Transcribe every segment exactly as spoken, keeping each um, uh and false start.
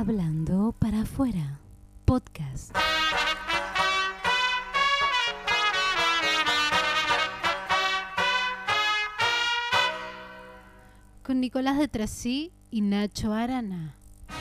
Hablando para afuera, podcast. Con Nicolás de Trasí y Nacho Arana.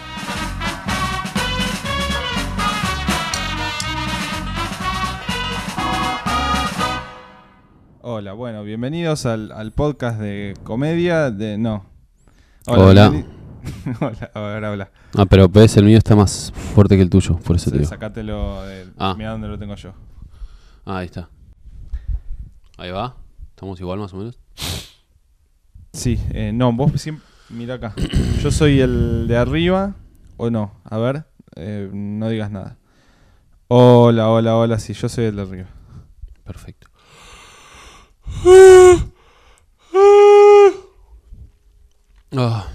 Hola, bueno, bienvenidos al, al podcast de comedia de... No. Hola. Hola. Hola, ahora habla. Ah, pero ves, el mío está más fuerte que el tuyo, por eso Sí, te digo. Sacátelo, de, Ah. Mirá dónde lo tengo yo. Ah, ahí está. Ahí va. ¿Estamos igual más o menos? Sí, eh, no, vos siempre... Mira acá. Yo soy el de arriba, o no, a ver, eh, no digas nada. Hola, hola, hola, sí, yo soy el de arriba. Perfecto. Ah.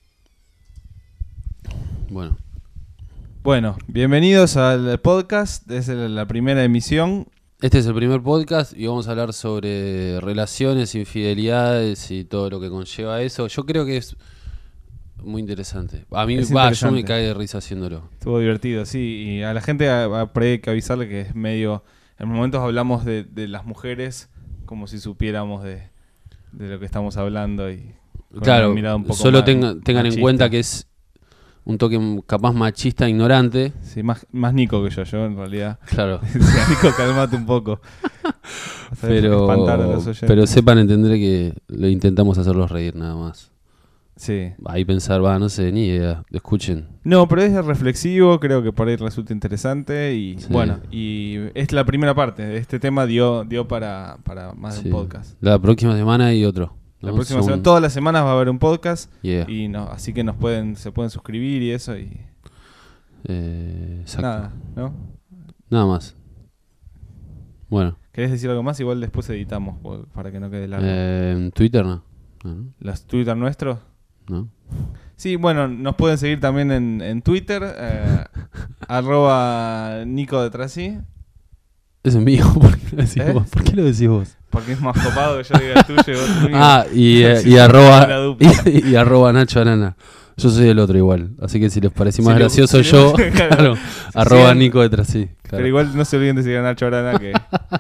Bueno. Bueno, bienvenidos al podcast, es la primera emisión. Este es el primer podcast y vamos a hablar sobre relaciones, infidelidades y todo lo que conlleva eso. Yo creo que es muy interesante. A mí, Es va, yo interesante. me cae de risa haciéndolo. Estuvo divertido, sí, y a la gente a- a- por ahí hay que avisarle que es medio... En momentos hablamos de, de las mujeres como si supiéramos de, de lo que estamos hablando y... con Claro, una mirada un poco solo más tenga- tengan en machista. cuenta que es un toque capaz machista, ignorante. Sí, más, más Nico que yo, yo en realidad... Claro. Decía, Nico, calmate un poco. O sea, espantar a los Pero, oyentes. pero sepan entender que lo intentamos hacerlos reír nada más. Sí. Ahí pensar, va, no sé, ni idea. Escuchen. No, pero es reflexivo, creo que por ahí resulta interesante y Sí. bueno, y es la primera parte. Este tema dio, dio para, para más de Sí. un podcast. La próxima semana hay otro. La ¿no? próxima Son- semana, todas las semanas va a haber un podcast. Yeah. Y no, así que nos pueden, se pueden suscribir y eso y Eh, exacto. nada, ¿no? Nada más. Bueno, ¿Querés decir algo más? Igual después editamos por- para que no quede largo. eh, en Twitter no. No, ¿Los Twitter nuestros? no. Sí, bueno, nos pueden seguir también en, en Twitter, eh, arroba Nico de Trasí, Ese es mío. ¿Por qué lo decís ¿Eh? vos? ¿Por qué lo decís vos? porque es más copado que yo diga el tuyo y vos el mío. Ah, y, eh, Sí, y, sí, una arroba, dupla. y, y arroba Nacho Arana. Yo soy el otro igual. Así que si les parece más Si le- gracioso si le- yo, claro. claro, Si arroba siguen- Nico detrás, sí. Pero Claro. igual no se olviden de seguir a Nacho Arana, que,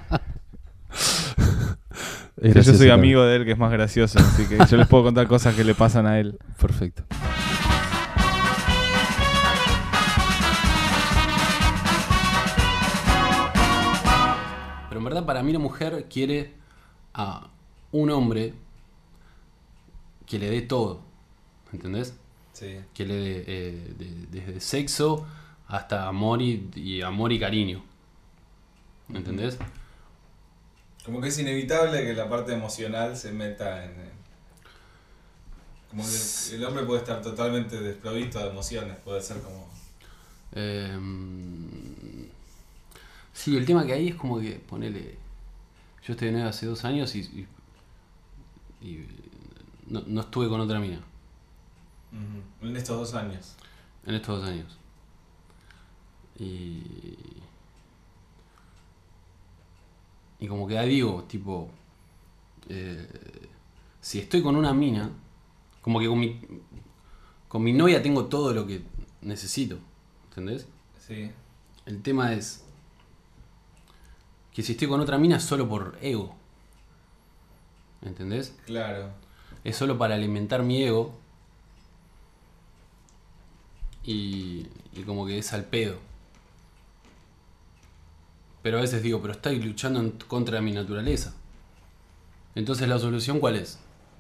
Es que yo gracioso soy también. amigo de él, que es más gracioso. Así que yo les puedo contar cosas que le pasan a él. Perfecto. Pero en verdad para mí la mujer quiere a un hombre que le dé todo, ¿entendés? Sí. Que le dé eh, de- desde sexo hasta amor y, y amor y cariño, ¿entendés? Como que es inevitable que la parte emocional se meta en... Como que el hombre puede estar totalmente desprovisto de emociones, puede ser como... Eh, sí, el tema que hay es como que, ponele, yo estoy de novio hace dos años y, y, y no, no estuve con otra mina En estos dos años. en estos dos años. Y, y como que ahí digo, tipo, eh, si estoy con una mina, como que con mi, con mi novia tengo todo lo que necesito, ¿entendés? Sí. El tema es que si estoy con otra mina es solo por ego. ¿Entendés? Claro. Es solo para alimentar mi ego. Y, y como que es al pedo. Pero a veces digo, pero estoy luchando en contra de mi naturaleza. Entonces la solución, ¿cuál es?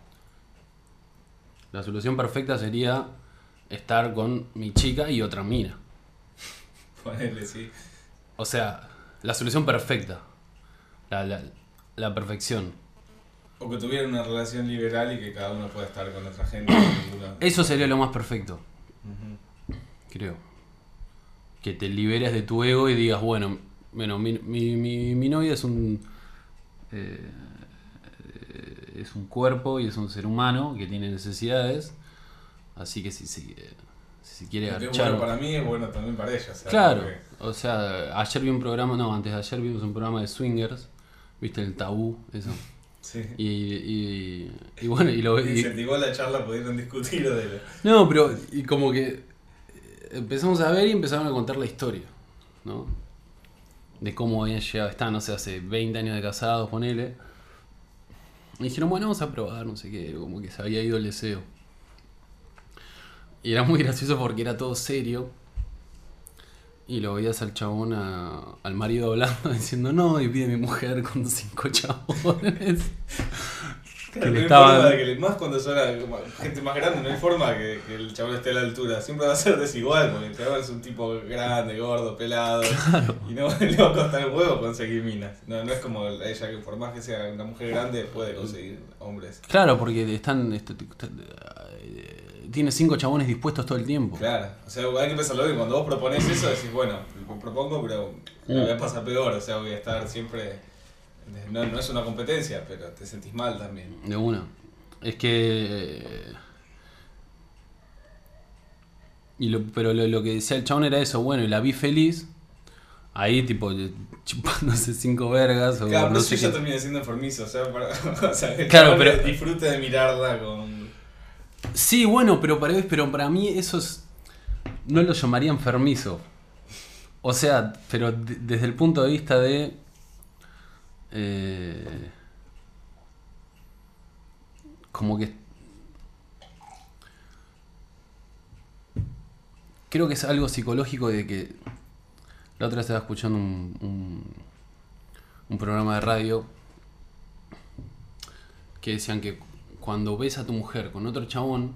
La solución perfecta sería estar con mi chica y otra mina. Ponele, sí. O sea, la solución perfecta. La, la, la perfección. O que tuvieran una relación liberal y que cada uno pueda estar con otra gente. Ninguna... Eso sería lo más perfecto, Ujú. creo. Que te liberes de tu ego y digas, bueno, bueno mi, mi, mi, mi novia es un... eh, es un cuerpo y es un ser humano que tiene necesidades. Así que si, si, si quiere Lo que es garchar... bueno para mí es bueno también para ella. O sea, Claro, porque- o sea, ayer vi un programa, no, antes de ayer vimos un programa de swingers, viste el tabú, eso. Sí. Y, y, y bueno, y lo y- Incentivó la charla, pudieron discutir de la... No, pero y como que empezamos a ver y empezaron a contar la historia, ¿no? De cómo habían llegado, están, no sé, hace veinte años de casados, ponele. Y dijeron, bueno, vamos a probar, no sé qué, como que se había ido el deseo. Y era muy gracioso porque era todo serio. Y lo veías al chabón, a- al marido hablando, diciendo, no, y pide mi mujer con cinco chabones. Claro, le no hay estaban- forma de que le- más cuando son la- como gente más grande, no hay forma que, que el chabón esté a la altura. Siempre va a ser desigual, porque el chabón es un tipo grande, gordo, pelado. Y no le va a costar el huevo conseguir minas. No, no es como ella, que por más que sea una mujer grande, puede conseguir hombres. Claro, porque están, est- est- eh, tiene cinco chabones dispuestos todo el tiempo. Claro, o sea, hay que pensarlo bien. Cuando vos proponés eso, decís, bueno, lo propongo, pero me voy a pasar peor. O sea, voy a estar siempre. No, no es una competencia, pero te sentís mal también. De una. Es que... eh, Y lo, pero lo, lo que decía el chabón era eso, bueno, y la vi feliz, ahí tipo chupándose cinco vergas o Claro, no pero sé eso ya qué. termina siendo enfermizo, o sea, para, o sea que el Claro, chabón pero- disfrute de mirarla con... Sí, bueno, pero para, pero para mí eso es... No lo llamaría enfermizo. O sea, pero de- desde el punto de vista de... eh, como que... Creo que es algo psicológico de que... La otra vez estaba escuchando un, un, un programa de radio que decían que cuando ves a tu mujer con otro chabón,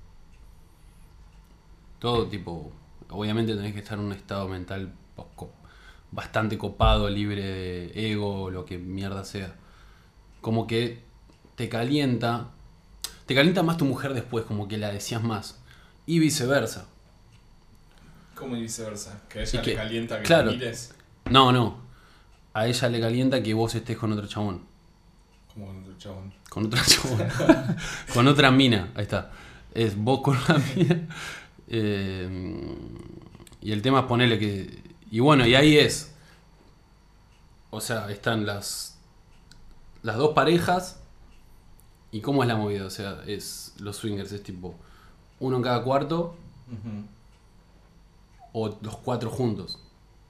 todo tipo, obviamente tenés que estar en un estado mental co- bastante copado, libre de ego, lo que mierda sea. Como que te calienta, te calienta más tu mujer después, como que la deseas más. Y viceversa. Como y viceversa, que a ella Y que- le calienta que claro. te mires No, no. A ella le calienta que vos estés con otro chabón. como con otro chabón. Con otra chabón. Con otra mina. Ahí está. Es vos con la mina. Eh, y el tema es ponerle que. Y bueno, y ahí es. O sea, están las. Las dos parejas. ¿Y cómo es la movida? O sea, es. Los swingers es tipo. Uno en cada cuarto. Ujú. O los cuatro juntos.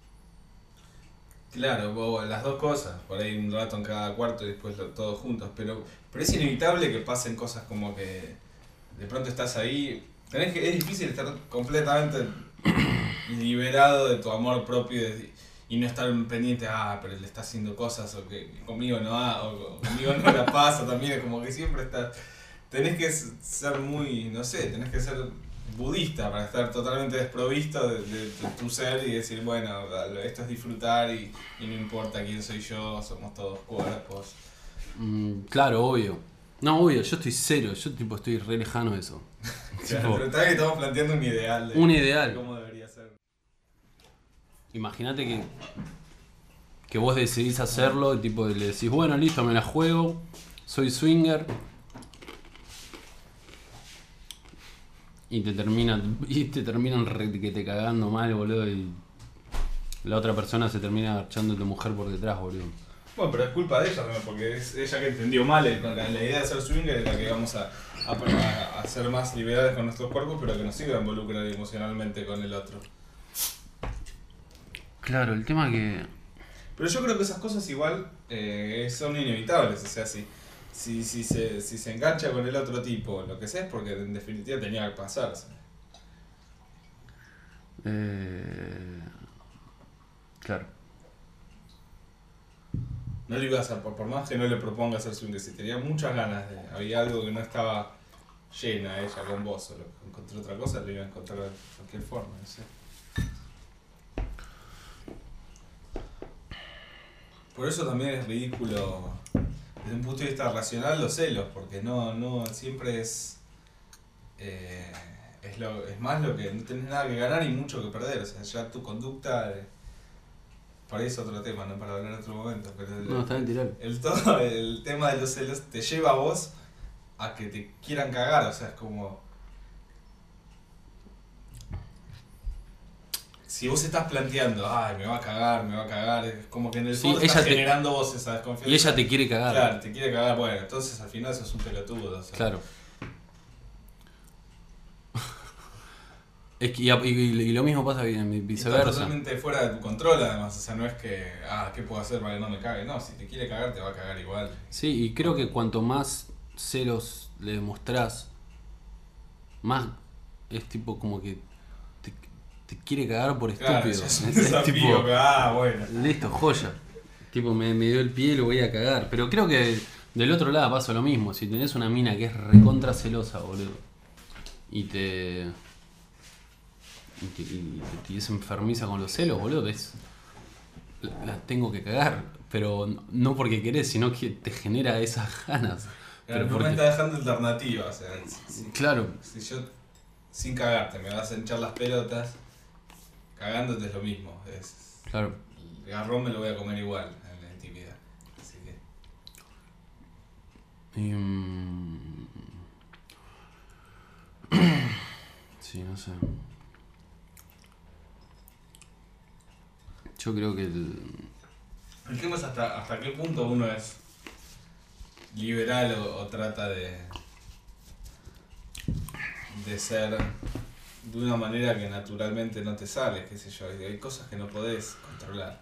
Claro, vos, las dos cosas, por ahí un rato en cada cuarto y después lo- todos juntos, pero, pero es inevitable que pasen cosas como que de pronto estás ahí, tenés que, es difícil estar completamente liberado de tu amor propio y, de- y no estar pendiente, ah, pero le está haciendo cosas o que, que conmigo no ha, o conmigo no la pasa también, es como que siempre estás, tenés que ser muy, no sé, tenés que ser budista para estar totalmente desprovisto de, de- de tu ser y decir, bueno, esto es disfrutar y, y no importa quién soy yo, somos todos cuerpos. Mm, claro, obvio. No, obvio, yo estoy cero. Yo tipo estoy re lejano de eso. Claro, Tipo, pero está bien que estamos planteando un ideal de, Un de ideal. cómo debería ser. Imagínate que, que vos decidís hacerlo y tipo le decís, bueno, listo, me la juego, soy swinger. Y te terminan, y te terminan re- que te cagando mal, boludo, y la otra persona se termina agachando a tu mujer por detrás, boludo. Bueno, pero es culpa de ella también, porque es ella que entendió mal el- la, la idea de ser swinger es la que vamos a, a, a, a ser más liberales con nuestros cuerpos, pero que nos siga a involucrar emocionalmente con el otro. Claro, el tema que... Pero yo creo que esas cosas igual eh, son inevitables, o sea, si, si, si, se, si se engancha con el otro tipo, lo que sea, es porque en definitiva tenía que pasarse. Eh... Claro. No le ibas a, por, por más que no le proponga hacer swinger, si tenía muchas ganas de, había algo que no estaba llena ella con vos, o lo, encontró otra cosa, lo iba a encontrar de cualquier forma, no sé. Por eso también es ridículo, desde un punto de vista racional, los celos, porque no, no siempre es, eh, es, lo, es más lo que no tenés nada que ganar y mucho que perder, o sea, ya tu conducta, eh, por ahí es otro tema, no para hablar en otro momento, pero el, No, está bien, tiralo. el, todo, el tema de los celos te lleva a vos a que te quieran cagar, o sea, es como... Si vos estás planteando, ay, me va a cagar, me va a cagar, es como que en el Sí, fondo ella estás te- generando vos esa desconfianza. Y ella te quiere cagar. Claro, te quiere cagar, bueno, entonces al final sos un pelotudo. O sea. Claro. Es que, y, y- y lo mismo pasa bien, Y está viceversa. totalmente fuera de tu control, además. O sea, no es que, ah, ¿qué puedo hacer para que no me cague? No, si te quiere cagar, te va a cagar igual. Sí, y creo que cuanto más celos le demostrás, más es tipo como que te, te quiere cagar por estúpido. Claro, ya es un Es desafío, tipo, que, ah, bueno. listo, joya. Tipo, me, me dio el pie y lo voy a cagar. Pero creo que del otro lado pasa lo mismo. Si tenés una mina que es recontra celosa, boludo, y te. Y te, y te- y es enfermiza con los celos, boludo, es. La, la tengo que cagar. Pero no porque querés, sino que te genera esas ganas. Claro, Pero no porque- me está dejando alternativa. O sea, si, si- Claro, si yo, sin cagarte, me vas a hinchar las pelotas, cagándote es lo mismo. Es, claro. el garrón me lo voy a comer igual en la intimidad. Así que. Y, mm, sí, no sé. Yo creo que el. El tema es hasta, hasta qué punto uno es liberal o, o trata de, de ser de una manera que naturalmente no te sale, qué sé yo. Hay hay cosas que no podés controlar.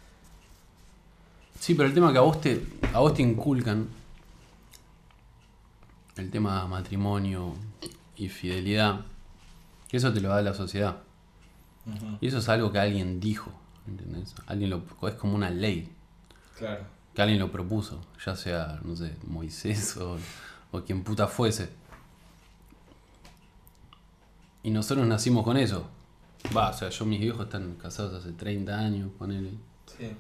Sí, pero el tema que a vos te, a vos te inculcan, el tema matrimonio y fidelidad, que eso te lo da la sociedad. Y eso es algo que alguien dijo, ¿entendés? Alguien lo, es como una ley, Claro. que alguien lo propuso, ya sea, no sé, Moisés o, o quien puta fuese. Y nosotros nacimos con eso. Va, o sea, yo, mis viejos están casados hace treinta años, ponele. Sí.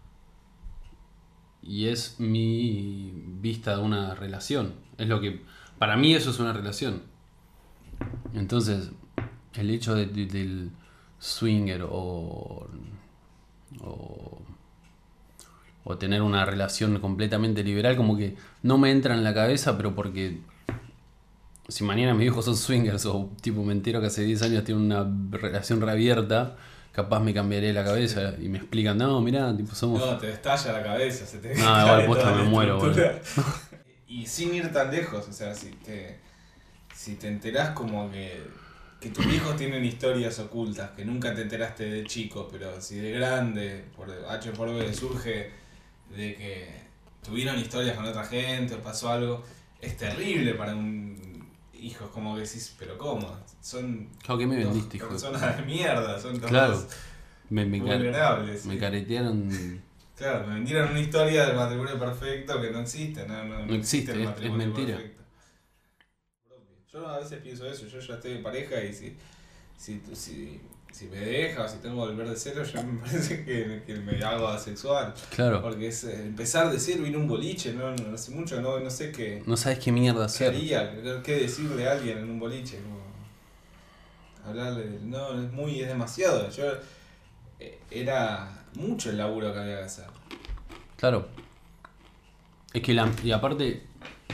Y es mi vista de una relación. Es lo que. Para mí eso es una relación. Entonces, el hecho de- de- del swinger o, o. o tener una relación completamente liberal, como que no me entra en la cabeza, pero porque. Si mañana mis hijos son swingers o tipo me entero que hace diez años tienen una relación reabierta, capaz me cambiaré la cabeza y me explican, no, mirá, tipo somos. No, te estalla la cabeza, se te No, cae igual posta toda me la muero, estructura. Y sin ir tan lejos, o sea, si te, si te enterás como que, que tus hijos tienen historias ocultas, que nunca te enteraste de chico, pero si de grande, por H o por B, surge de que tuvieron historias con otra gente o pasó algo, es terrible para un hijo, es como que decís, pero ¿cómo? Son Claro que me dos vendiste, hijo de personas de mierda, son dos Claro. Me, me, car- vulnerables. me sí. caretearon. Claro, me vendieron una historia del matrimonio perfecto que no existe, no, no, No existe, el es- matrimonio es mentira. perfecto. Yo a veces pienso eso, yo ya estoy en pareja y si, si, si, si me deja o si tengo que volver de cero, yo me parece que, que me hago asexual. Claro. Porque es eh, empezar de cero, ir a un boliche, no, no hace mucho, no, no sé qué, No sabes qué mierda qué hacer. haría, qué, qué decirle a alguien en un boliche. Como hablarle, del- no, es muy, es demasiado. Yo eh, era mucho el laburo que había que hacer. Claro. Es que la. Y aparte.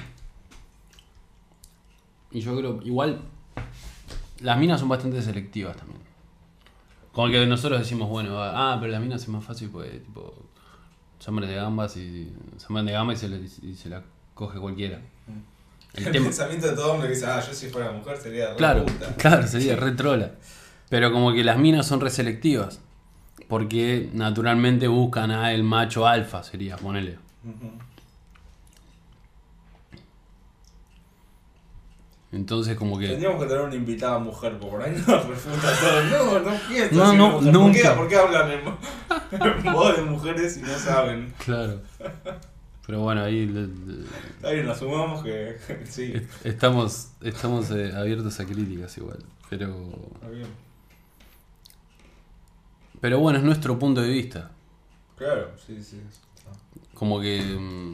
Y yo creo. Igual. Las minas son bastante selectivas también. Como que nosotros decimos, bueno, ah, pero las minas es más fácil porque, tipo. Se mueren de gambas y. Se mueren de gambas y se, le- y se la coge cualquiera. El, El tema. pensamiento de todo hombre que dice, ah, yo si fuera mujer sería re Claro, puta. claro, sería re trola. Pero como que las minas son reselectivas. Porque naturalmente buscan a el macho alfa, sería, ponele. Ujú. Entonces como que. Tendríamos que tener una invitada mujer, porque por ahí nos refuta todo. No, no pienso No, así no, de mujer. nunca. ¿Por qué, por qué hablan en, mo- en voz de mujeres y no saben? Claro. Pero bueno, ahí le- le- Está bien, asumamos que sí. est- estamos, estamos eh, abiertos a críticas igual. Pero. Está bien. Pero bueno, es nuestro punto de vista. Claro, sí, sí. Como que. mm,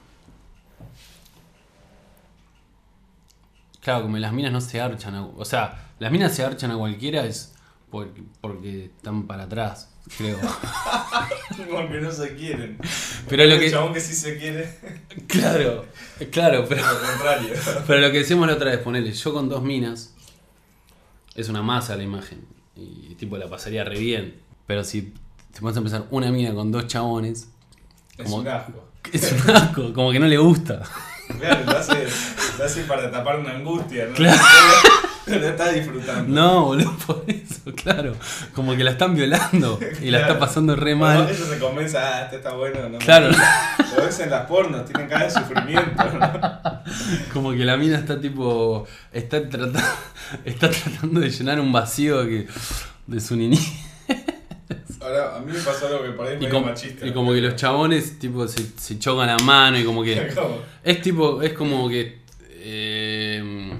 Claro, como las minas no se archan. A, o sea, las minas se archan a cualquiera es porque, porque están para atrás, creo. Porque no se quieren. Pero lo El que. chabón que sí se quiere, Claro, claro, pero. lo contrario. Pero lo que decíamos la otra vez, ponele, yo con dos minas, es una masa la imagen. Y tipo la pasaría re bien. Pero si te pones a empezar una mina con dos chabones, Es Como- un asco. es un asco, como que no le gusta. Claro, lo hace, lo hace para tapar una angustia, ¿no? Claro. Pero la está disfrutando. No, boludo, por eso, claro. Como que la están violando y la está pasando re mal. Bueno, ella se convence, ah, este está bueno. No Claro. me... Lo ves en las pornos, tienen cara de sufrimiento, ¿no? Como que la mina está tipo. Está tratando, está tratando de llenar un vacío que, de su niñez. Ahora, a mí me pasó algo que por ahí Y, medio como, machista. y como que los chabones tipo se, se chocan la mano y como que. ¿Cómo? Es tipo. Es como que. Eh,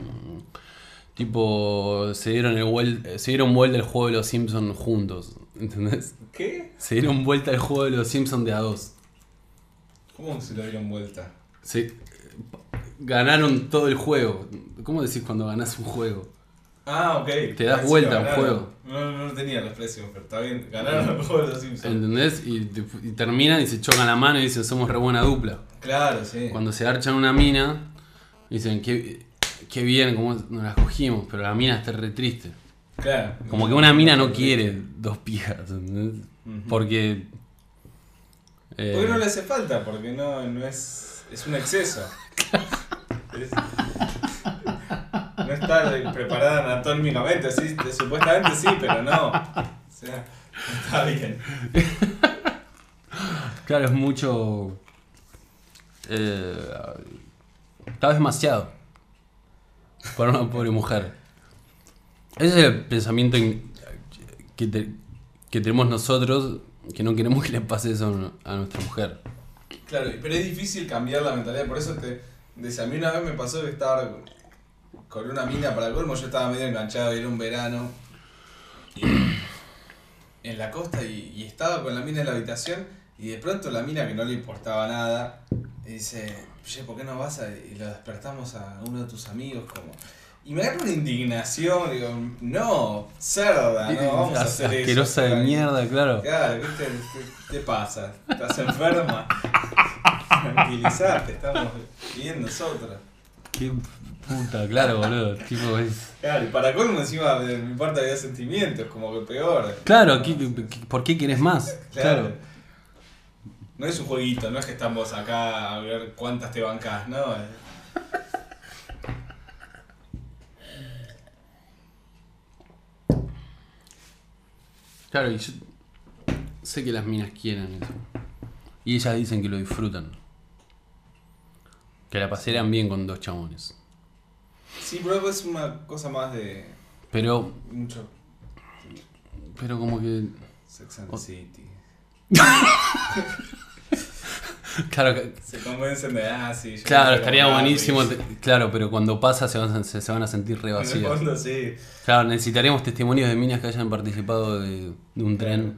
tipo. Se dieron el vuel- se dieron vuelta el juego de los Simpsons juntos. ¿Entendés? ¿Qué? Se dieron vuelta el juego de los Simpsons de a dos. ¿Cómo se lo dieron vuelta? Se, ganaron todo el juego. ¿Cómo decís cuando ganás un juego? Ah, ok. Te das Ah, sí, vuelta lo al ganaron. juego. No, no, no tenía los precios, pero está bien. Ganaron el juego de los Simpsons. ¿Entendés? Y, y terminan y se chocan la mano y dicen somos re buena dupla. Claro, sí. Cuando se archan una mina, dicen qué, qué bien, cómo nos las cogimos, pero la mina está re triste. Claro. Como que una mina no quiere dos pijas, ¿entendés? Ujú. Porque... eh, Porque no le hace falta, porque no, no es. Es un exceso. Es- no está preparada anatómicamente, sí, supuestamente sí, pero no. O sea, está bien. Claro, es mucho... Eh, está demasiado para una pobre mujer. Ese es el pensamiento in- que, te- que tenemos nosotros, que no queremos que le pase eso a nuestra mujer. Claro, pero es difícil cambiar la mentalidad, por eso te decía, a mí una vez me pasó que estaba con una mina para colmo, yo estaba medio enganchado, era un verano y- en la costa y, y estaba con la mina en la habitación y de pronto la mina que no le importaba nada dice, oye, ¿por qué no vas a, y lo despertamos a uno de tus amigos? Como... Y me agarra una indignación, digo, no, cerda, no, vamos a hacer eso. Asquerosa de Claro. mierda, claro. Claro, ¿viste? ¿Qué te pasa? ¿Estás enferma? Tranquilizate, estamos viviendo nosotros. Qué puta, claro, boludo. Tipo es... Claro, y para colmo encima de mi parte había sentimientos, como que peor. Claro, ¿qué- qué- ¿por qué querés más? Claro. Claro. No es un jueguito, no es que estamos acá a ver cuántas te bancás, ¿no? Claro, y yo sé que las minas quieren eso. Y ellas dicen que lo disfrutan. Que la pasarían bien con dos chabones. Sí, pero es una cosa más de Pero, mucho pero como que... Sex and the City. Claro, que- Se convencen de, ah, sí. yo claro quiero estaría hablar, buenísimo. y- te- Claro, pero cuando pasa se van, a- se, se van a sentir re En el vacías. fondo, sí. Claro, necesitaríamos testimonios de minas que hayan participado de, de un tren.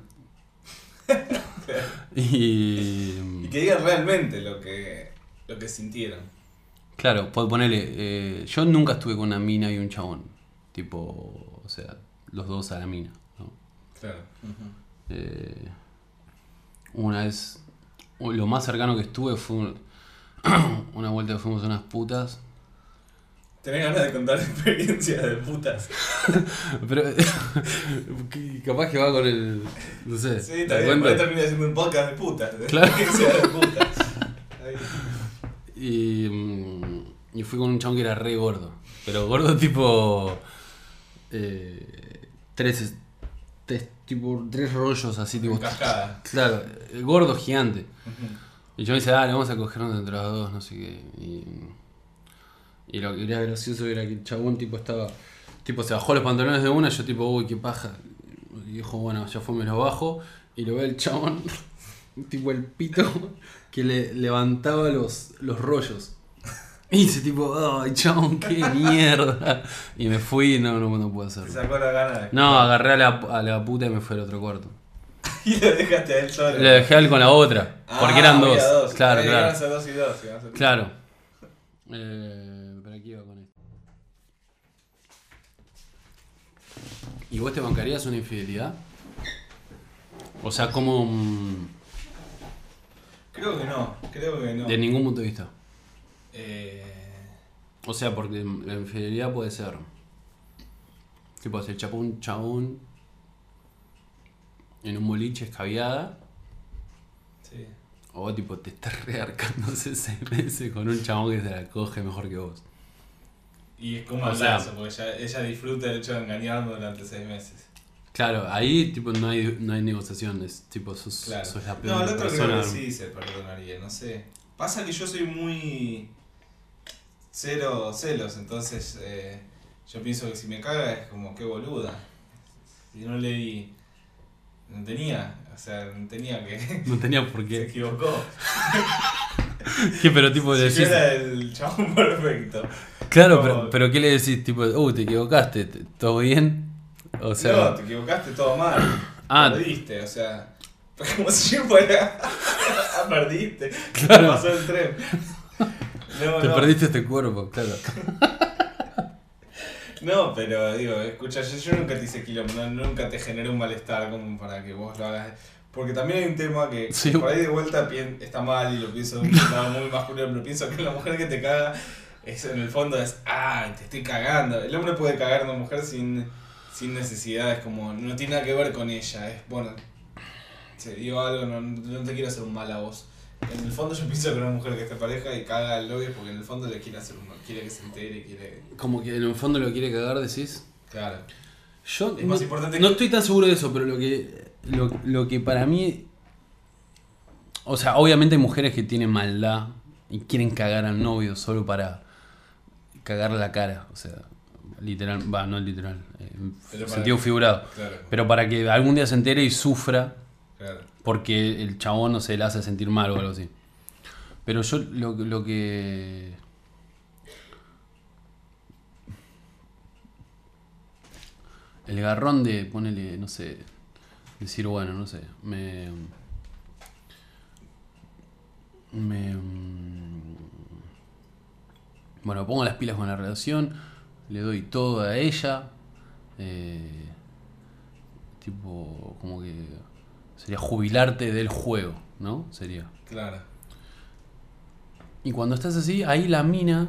Y... Y que digan realmente lo que, lo que sintieron. Claro, puedo ponerle. Eh, yo nunca estuve con una mina y un chabón. Tipo, o sea, los dos a la mina, ¿no? Claro. Eh, una vez. Lo más cercano que estuve fue un- una vuelta que fuimos a unas putas. Tenés ganas de contar experiencias de putas. Pero. que- capaz que va con el. No sé. Sí, ¿te está das bien. cuenta? Por ahí termina siendo un podcast de putas. De Claro. experiencias de putas. Ahí. Y, mm, y fui con un chabón que era re gordo. Pero gordo tipo. Eh, tres, tres, tipo, tres rollos así, tipo. En cascada. Claro, el gordo gigante. Y yo me dice, dale, vamos a cogernos entre los dos, no sé qué. Y, y lo que era gracioso era que el chabón tipo estaba. Tipo se bajó los pantalones de una, yo tipo, uy, qué paja. Y dijo, bueno, ya fue, me los bajo. Y lo ve el chabón, tipo el pito, que le levantaba los, los rollos. Y dice tipo, ay, chabón, qué mierda. Y me fui y no, no, no pude Te hacerlo. sacó la gana de. No, agarré a la, a la puta y me fui al otro cuarto. Y lo dejaste a él solo. Le dejé a él con la otra, porque Ah, eran había dos. Claro, Eh, claro. iban a ser dos y dos. iban a ser- Claro. Eh, pero aquí iba con esto. ¿Y vos te bancarías una infidelidad? O sea, como... mm, Creo que no. Creo que no. de ningún punto de vista. Eh, O sea, porque la infidelidad puede ser... Tipo, se chapó un chabón en un boliche escabiada. sí. O tipo, te estás rearcando hace seis meses con un chabón que se la coge mejor que vos. Y es como O el sea- lazo, porque ella, ella disfruta el hecho de engañarme durante seis meses. Claro, ahí tipo no hay, no hay negociación, es tipo sos, Claro. sos la peor No, el otro persona. creo que sí se perdonaría, no sé. Pasa que yo soy muy cero celos, entonces eh, yo pienso que si me caga es como que boluda. Si no le di... No tenía, o sea, no tenía que... No tenía por Se qué. equivocó. ¿Qué, pero tipo le Si yo decís. era el chabón perfecto. Claro, No. pero, pero ¿qué le decís? Tipo, uh, te equivocaste, ¿te- ¿todo bien? O sea. No, te equivocaste todo mal. Ah. Perdiste, o sea... Fue como si yo fuera... Perdiste. Claro. Pasó el tren. No, Te no. perdiste este cuerpo, claro. No, pero digo, escucha, yo, yo nunca te hice quilombo, no- nunca te generé un malestar como para que vos lo hagas. Porque también hay un tema que Sí. por ahí de vuelta pien- está mal y lo pienso de un lado muy masculino, pero pienso que la mujer que te caga es, en el fondo es, ah, te estoy cagando. El hombre puede cagar a una mujer sin, sin necesidades, como no tiene nada que ver con ella, es bueno, te digo algo, no, no te quiero hacer un mal a vos. En el fondo yo pienso que una mujer que esté pareja y caga al novio porque en el fondo le quiere hacer un mal, quiere que se entere, quiere... Como que en el fondo lo quiere cagar, decís. Claro. Yo Es no, más importante no que- estoy tan seguro de eso, pero lo que, lo, lo que para mí... O sea, obviamente hay mujeres que tienen maldad y quieren cagar al novio solo para cagarle la cara. O sea, literal, va, no literal, eh, en Pero para- sentido figurado. Claro, Pero para que algún día se entere y sufra claro. porque el chabón no se le hace sentir mal o algo así. Pero yo lo, lo que... El garrón de ponerle, no sé, decir, bueno, no sé, me... Me... Bueno, pongo las pilas con la relación, le doy todo a ella, eh, tipo, como que sería jubilarte del juego, ¿no? Sería. Claro. Y cuando estás así, ahí la mina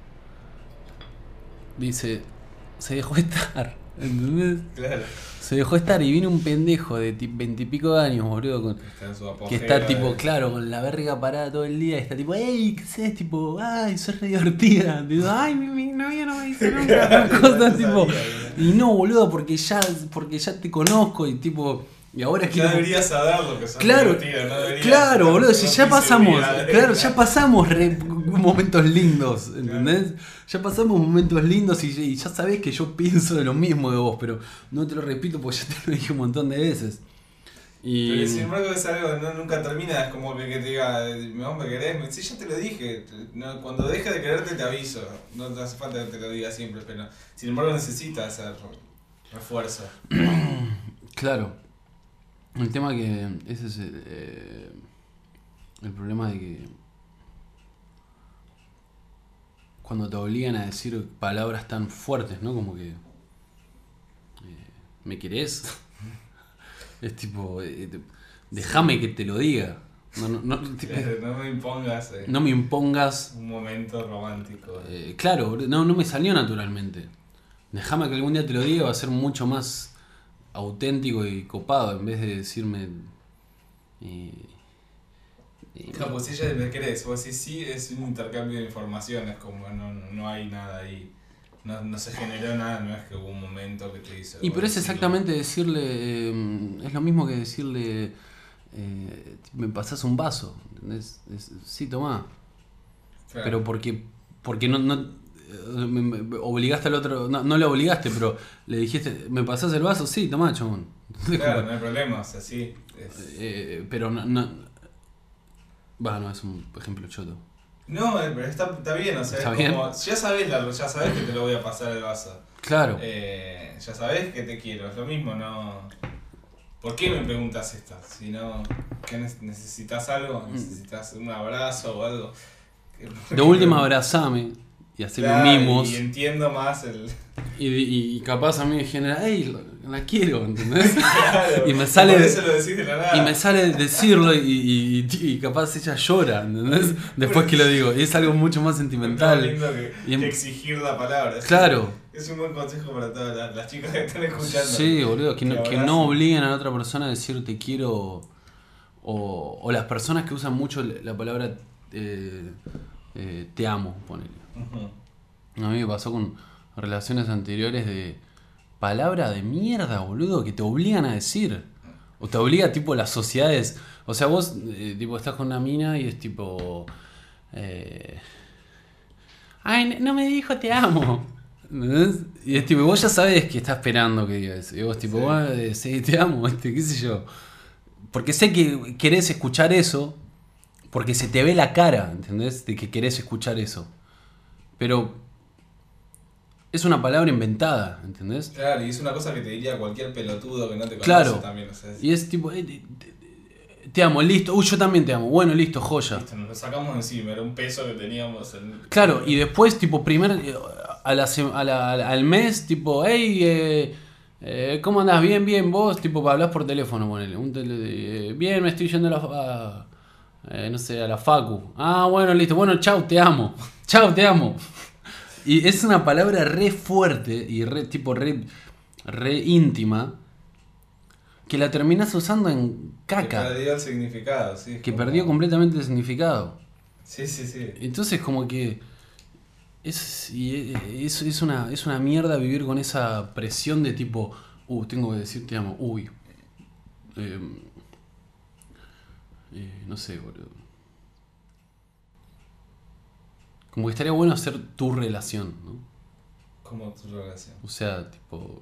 dice, se dejó estar, ¿entendés? Claro. Se dejó estar y viene un pendejo de veintipico años, boludo, con, Está en su apogeo que está de- tipo, claro, con la verga parada todo el día, y está tipo, ey, ¿qué haces? Tipo, ay, sos re divertida. Digo, ay, mi, mi novia no me dice nunca cosas, tipo, y no, boludo, porque ya, porque ya te conozco, y tipo, y ahora Ya quiero... deberías saber lo que sos Claro, divertido, no deberías claro, tener boludo, si no ya pasamos, inseguridades. claro, ya pasamos re- momentos lindos, ¿entendés? Ya pasamos momentos lindos y, y ya sabés que yo pienso de lo mismo de vos, pero no te lo repito porque ya te lo dije un montón de veces. Y Pero sin embargo es algo que no, nunca termina, es como que, que te diga, ¿me me querés? Me- Sí, ya te lo dije, no, cuando deje de quererte te aviso, no te hace falta que te lo diga siempre, pero sin embargo necesitas hacer refuerzo. claro, el tema que ese es el, eh, el problema de que cuando te obligan a decir palabras tan fuertes, ¿no? Como que... eh, ¿me querés? Es tipo... eh, te- déjame que te lo diga. No, no, no, tipo, No me impongas eh, no me impongas... un momento romántico. eh, claro, no, no me salió naturalmente. Déjame que algún día te lo diga, va a ser mucho más auténtico y copado en vez de decirme... eh, eh, Claro, pues si ella me querés, vos decís sí, es un intercambio de informaciones, como no, no hay nada ahí, no, no se generó nada, no es que hubo un momento que te hizo... Y pero es decirlo. exactamente decirle, eh, es lo mismo que decirle, eh, me pasás un vaso, ¿entendés? Es, sí, tomá, Claro. pero porque, porque no, no eh, me- me obligaste al otro, no, no le obligaste, pero le dijiste, me pasás el vaso, sí, tomá, chabón. Claro, no hay problema, o sea, sí. es- Eh, pero no, no, bueno, es un ejemplo choto. No, eh, pero está, está bien, o sea, ¿Está es bien? como, ya sabes la, ya sabes que te lo voy a pasar el vaso. Claro, Eh, ya sabes que te quiero, es lo mismo, no... ¿Por qué me preguntas esto? Si no, ¿qué ne- necesitas algo? ¿Necesitas un abrazo o algo? de última abrazame y haceme Claro, mimos. Y entiendo más el... Y, y, y capaz a mí me genera, hey, la quiero, ¿entendés? Claro, Y me sale- por eso lo decís de la nada. Y me sale decirlo y, y, y- y capaz ella llora, ¿entendés? Después que lo digo. Y es algo mucho más Es más sentimental. lindo que, Y en- que exigir la palabra. Es- Claro. Es un buen consejo para todas las, las chicas que están escuchando. Sí, boludo, que no, que abracen. no obliguen a la otra persona a decir te quiero. O, o las personas que usan mucho la palabra eh, eh, te amo, ponele. Ujú. A mí me pasó con relaciones anteriores de palabra de mierda, boludo, que te obligan a decir. O te obliga, tipo, las sociedades. O sea, vos, eh, tipo, estás con una mina y es tipo. Eh, Ay, no me dijo te amo. ¿Entendés? Y es tipo, vos ya sabés que está esperando que diga eso. Y vos, tipo, Sí. "Ah, eh, sí, te amo, este, qué sé yo. Porque sé que querés escuchar eso. Porque se te ve la cara, ¿entendés? De que querés escuchar eso. Pero es una palabra inventada, ¿entendés? Claro, y es una cosa que te diría cualquier pelotudo que no te conoce Claro. también. O sea, es- Y es tipo, eh, te, te- te amo, listo. Uy, yo también te amo. Bueno, listo, joya. listo, nos lo sacamos encima, era un peso que teníamos. En... Claro, y después, tipo, primer, eh, a la, se- a la- al mes, tipo, hey, eh, eh, ¿cómo andás? Bien, bien, vos, tipo, hablas por teléfono, ponele. Un tele- eh, bien, me estoy yendo a la, a- eh, no sé, a la facu. Ah, bueno, listo, bueno, chau, te amo. Chau, te amo. Y es una palabra re fuerte y re, tipo, re, re íntima que la terminás usando en Que caca, perdió el significado, sí. que como- perdió completamente el significado. Sí, sí, sí. Entonces como que es, y es, es, una, es una mierda vivir con esa presión de tipo, uh, tengo que decir te amo, uy. Eh, eh, no sé, boludo. Como que estaría bueno hacer tu relación, ¿no? Como tu relación. O sea, tipo,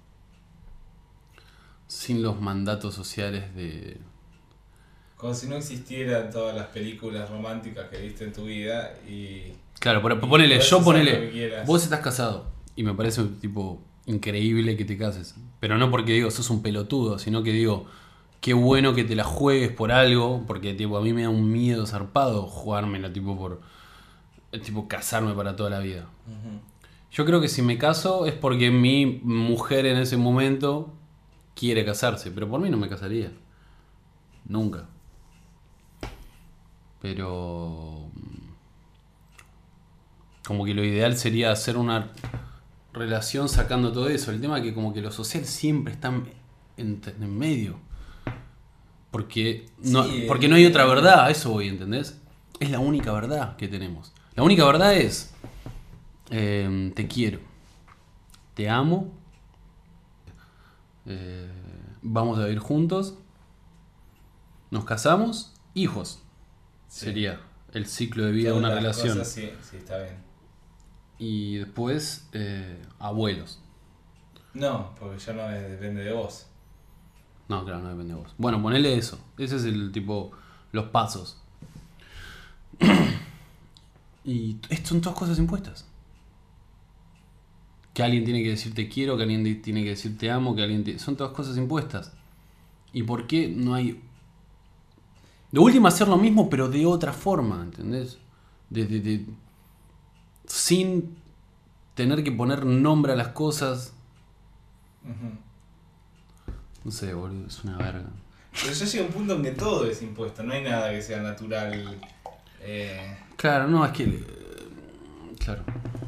sin los mandatos sociales de... Como si no existieran todas las películas románticas que viste en tu vida y... Claro, pero y ponele, podés yo hacer ponele, lo que quieras. vos estás casado y me parece tipo increíble que te cases, pero no porque digo sos un pelotudo, sino que digo qué bueno que te la juegues por algo, porque tipo a mí me da un miedo zarpado jugármela tipo por tipo casarme para toda la vida. Ujú. Yo creo que si me caso es porque mi mujer en ese momento quiere casarse, pero por mí no me casaría. Nunca. Pero como que lo ideal sería hacer una relación sacando todo eso. El tema es que como que lo social siempre está en, en medio. Porque no, Sí, porque no hay otra verdad, a eso voy, ¿entendés? Es la única verdad que tenemos. La única verdad es, eh, te quiero, te amo, eh, vamos a vivir juntos, nos casamos, hijos. Sí. Sería el ciclo de vida de Todas una las relación. cosas, sí, sí, está bien. Y después, eh, abuelos. No, porque ya no es- depende de vos. No, claro, no depende de vos. Bueno, ponele eso. Ese es el tipo, los pasos. Y esto son todas cosas impuestas. Que alguien tiene que decir te quiero, que alguien di- tiene que decir te amo, que alguien... ti- Son todas cosas impuestas. ¿Y por qué no hay... De última hacer lo mismo, pero de otra forma, ¿entendés? De, de- de- sin tener que poner nombre a las cosas. Ujú. No sé, boludo, es una verga. Pero ya llega un punto en que todo es impuesto, no hay nada que sea natural. Eh, Claro, no, es que... eh, Claro.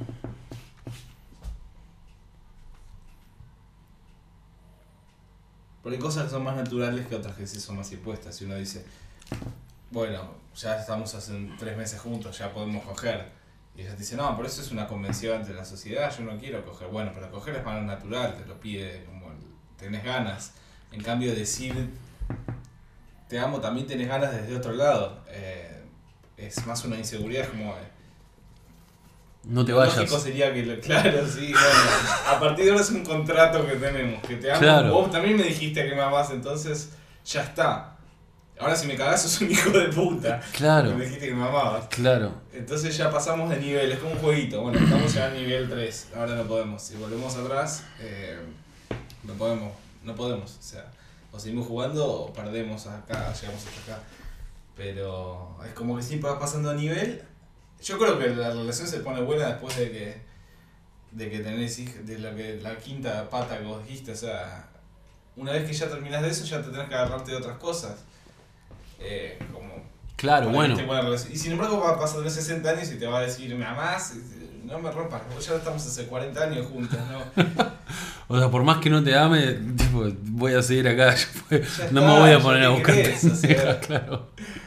porque hay cosas que son más naturales que otras que sí son más impuestas. Si uno dice, bueno, ya estamos hace tres meses juntos, ya podemos coger. Y ella te dice, no, pero eso es una convención entre la sociedad, yo no quiero coger. Bueno, pero coger es más natural, te lo pide, como el- tenés ganas. En cambio, decir te amo también tenés ganas desde otro lado. Eh, es más una inseguridad, es como... eh, No te lo vayas. lógico sería que, lo- claro, sí, bueno, a partir de ahora es un contrato que tenemos, que te amo. Claro. Vos también me dijiste que me amás, entonces ya está. Ahora si me cagás sos un hijo de puta. Claro. porque me dijiste que me amabas. Claro. Entonces ya pasamos de nivel, es como un jueguito. Bueno, estamos ya en nivel tres, ahora no podemos. Si volvemos atrás, eh, no podemos, no podemos. O sea, o seguimos jugando o perdemos acá, llegamos hasta acá. Pero es como que siempre vas pasando a nivel. Yo creo que la relación se pone buena después de que de que tenés hij- de lo que la quinta pata que vos dijiste, o sea, una vez que ya terminás de eso ya te tenés que agarrarte de otras cosas. Eh, como Claro, para bueno. que esté buena relación. Y sin embargo va a pasar de sesenta años y te va a decir, me amás, no me rompas, ya estamos hace cuarenta años juntos, ¿no? O sea, por más que no te ame, tipo, voy a seguir acá. yo, pues, Ya no está, me voy a ya poner a te buscar. querés, o sea. Claro.